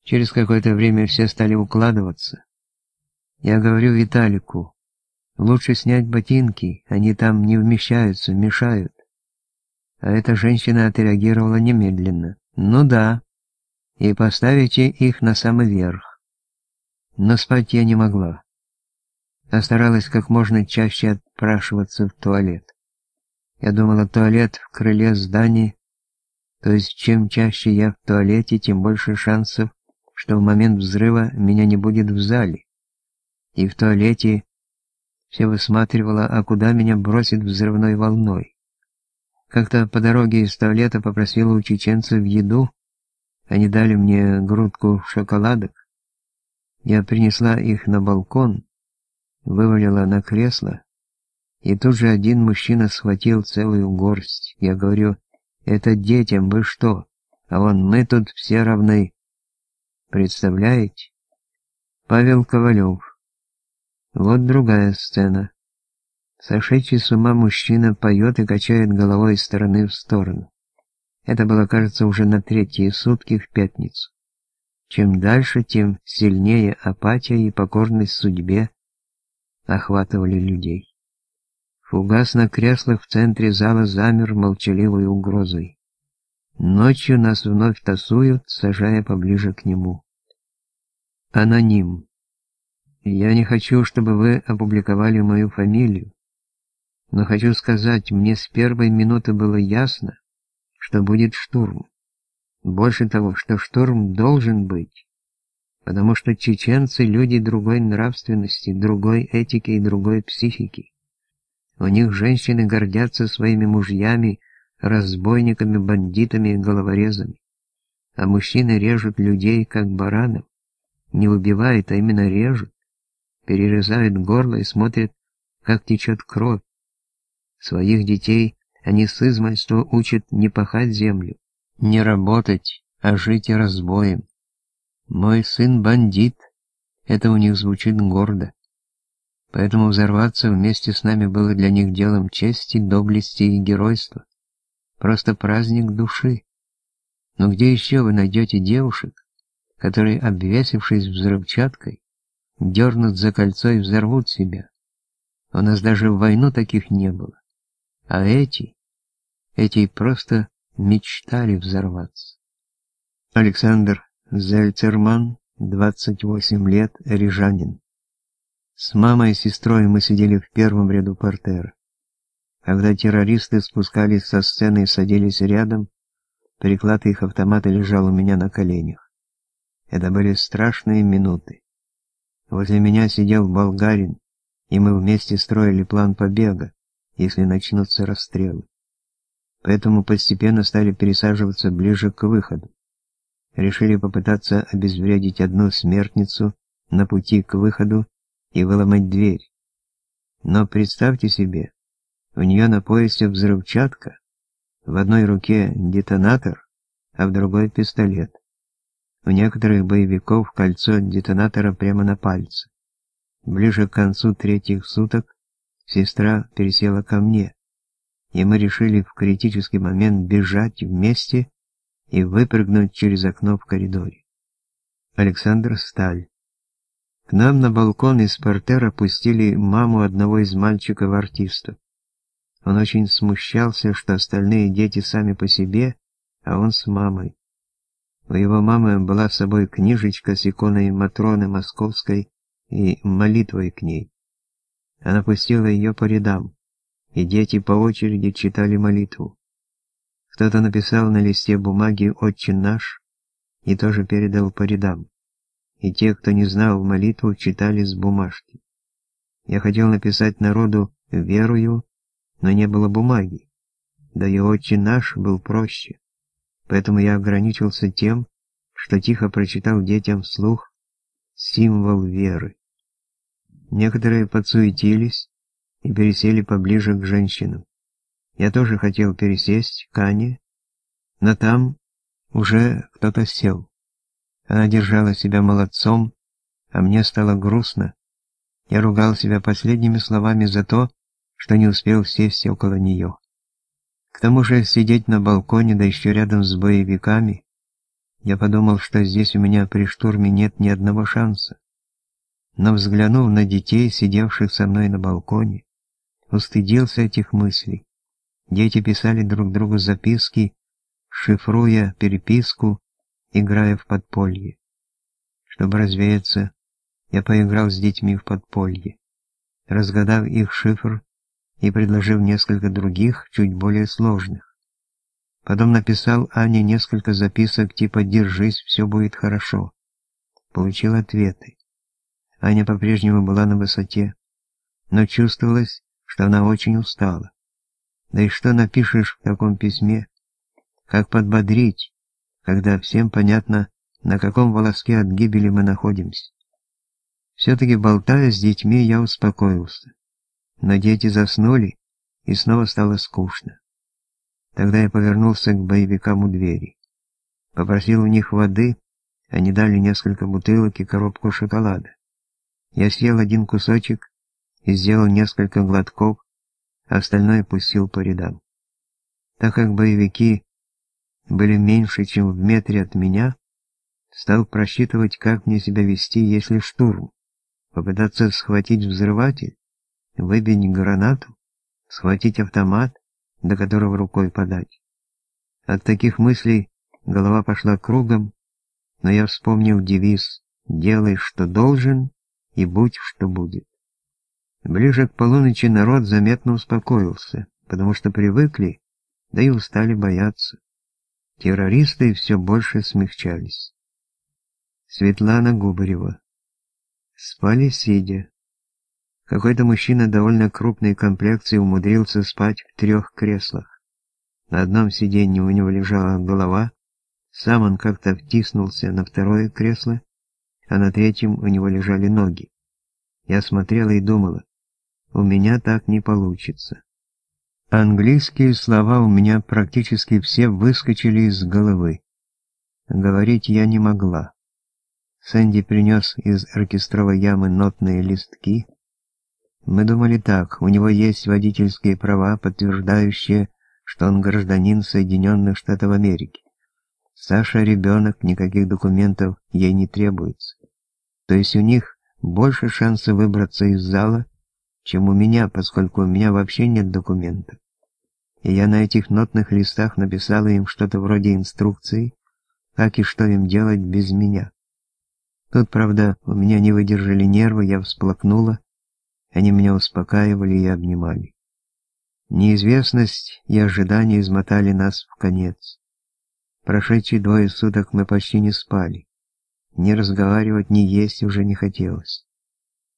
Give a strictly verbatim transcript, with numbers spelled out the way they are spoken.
Через какое-то время все стали укладываться. Я говорю Виталику, лучше снять ботинки, они там не вмещаются, мешают. А эта женщина отреагировала немедленно. Ну да, и поставите их на самый верх. Но спать я не могла. А старалась как можно чаще отпрашиваться в туалет. Я думала, туалет в крыле здания, то есть чем чаще я в туалете, тем больше шансов, что в момент взрыва меня не будет в зале. И в туалете все высматривала, а куда меня бросит взрывной волной. Как-то по дороге из туалета попросила у чеченцев еду, они дали мне грудку шоколадок. Я принесла их на балкон, вывалила на кресло, и тут же один мужчина схватил целую горсть. Я говорю, это детям, вы что? А он, мы тут все равны. Представляете? Павел Ковалев. Вот другая сцена. Сошедший с ума мужчина поет и качает головой из стороны в сторону. Это было, кажется, уже на третьи сутки в пятницу. Чем дальше, тем сильнее апатия и покорность судьбе охватывали людей. Фугас на креслах в центре зала замер молчаливой угрозой. Ночью нас вновь тасуют, сажая поближе к нему. Аноним. Я не хочу, чтобы вы опубликовали мою фамилию, но хочу сказать, мне с первой минуты было ясно, что будет штурм. Больше того, что штурм должен быть, потому что чеченцы — люди другой нравственности, другой этики и другой психики. У них женщины гордятся своими мужьями, разбойниками, бандитами и головорезами, а мужчины режут людей, как баранов, не убивают, а именно режут, перерезают горло и смотрят, как течет кровь. Своих детей они с измальства учат не пахать землю, не работать, а жить и разбоем. Мой сын бандит, это у них звучит гордо. Поэтому взорваться вместе с нами было для них делом чести, доблести и геройства. Просто праздник души. Но где еще вы найдете девушек, которые, обвесившись взрывчаткой, дернут за кольцо и взорвут себя? У нас даже в войну таких не было. А эти, эти просто мечтали взорваться. Александр Зельцерман, двадцать восемь лет, рижанин. С мамой и сестрой мы сидели в первом ряду партера. Когда террористы спускались со сцены и садились рядом, приклад их автомата лежал у меня на коленях. Это были страшные минуты. Возле меня сидел болгарин, и мы вместе строили план побега, если начнутся расстрелы. Поэтому постепенно стали пересаживаться ближе к выходу. Решили попытаться обезвредить одну смертницу на пути к выходу и выломать дверь. Но представьте себе, у нее на поясе взрывчатка, в одной руке детонатор, а в другой пистолет. У некоторых боевиков кольцо детонатора прямо на пальце. Ближе к концу третьих суток сестра пересела ко мне, и мы решили в критический момент бежать вместе и выпрыгнуть через окно в коридоре. Александр Сталь. К нам на балкон из партера пустили маму одного из мальчиков-артистов. Он очень смущался, что остальные дети сами по себе, а он с мамой. У его мамы была с собой книжечка с иконой Матроны Московской и молитвой к ней. Она пустила ее по рядам, и дети по очереди читали молитву. Кто-то написал на листе бумаги «Отче наш» и тоже передал по рядам. И те, кто не знал молитву, читали с бумажки. Я хотел написать народу «Верую», но не было бумаги. Да и «Отче наш» был проще. Поэтому я ограничился тем, что тихо прочитал детям вслух символ веры. Некоторые подсуетились и пересели поближе к женщинам. Я тоже хотел пересесть к Ане, но там уже кто-то сел. Она держала себя молодцом, а мне стало грустно. Я ругал себя последними словами за то, что не успел сесть около нее. К тому же сидеть на балконе, да еще рядом с боевиками, Я подумал, что здесь у меня при штурме нет ни одного шанса. Но взглянув на детей, сидевших со мной на балконе, устыдился этих мыслей. Дети писали друг другу записки, шифруя переписку, играя в подполье. Чтобы развеяться, я поиграл с детьми в подполье, разгадав их шифр и предложив несколько других, чуть более сложных. Потом написал Ане несколько записок типа «Держись, все будет хорошо». Получил ответы. Аня по-прежнему была на высоте, но чувствовалось, что она очень устала. Да и что напишешь в таком письме? Как подбодрить, когда всем понятно, на каком волоске от гибели мы находимся? Все-таки, болтая с детьми, я успокоился. Но дети заснули, и снова стало скучно. Тогда я повернулся к боевикам у двери. Попросил у них воды, они дали несколько бутылок и коробку шоколада. Я съел один кусочек и сделал несколько глотков, а остальное пустил по рядам. Так как боевики были меньше, чем в метре от меня, стал просчитывать, как мне себя вести, если штурм. Попытаться схватить взрыватель, выбить гранату, схватить автомат, до которого рукой подать. От таких мыслей голова пошла кругом, но я вспомнил девиз «Делай, что должен, и будь, что будет». Ближе к полуночи народ заметно успокоился, потому что привыкли, да и устали бояться. Террористы все больше смягчались. Светлана Губарева. Спали сидя. Какой-то мужчина довольно крупной комплекции умудрился спать в трех креслах. На одном сиденье у него лежала голова, сам он как-то втиснулся на второе кресло, а на третьем у него лежали ноги. Я смотрела и думала, у меня так не получится. Английские слова у меня практически все выскочили из головы. Говорить я не могла. Сэнди принес из оркестровой ямы нотные листки. Мы думали так, у него есть водительские права, подтверждающие, что он гражданин Соединенных Штатов Америки. Саша ребенок, никаких документов ей не требуется. То есть у них больше шансов выбраться из зала, чем у меня, поскольку у меня вообще нет документов. И я на этих нотных листах написала им что-то вроде инструкции, как и что им делать без меня. Тут, правда, у меня не выдержали нервы, я всплакнула, они меня успокаивали и обнимали. Неизвестность и ожидание измотали нас в конец. Прошедшие двое суток мы почти не спали. Ни разговаривать, ни есть уже не хотелось.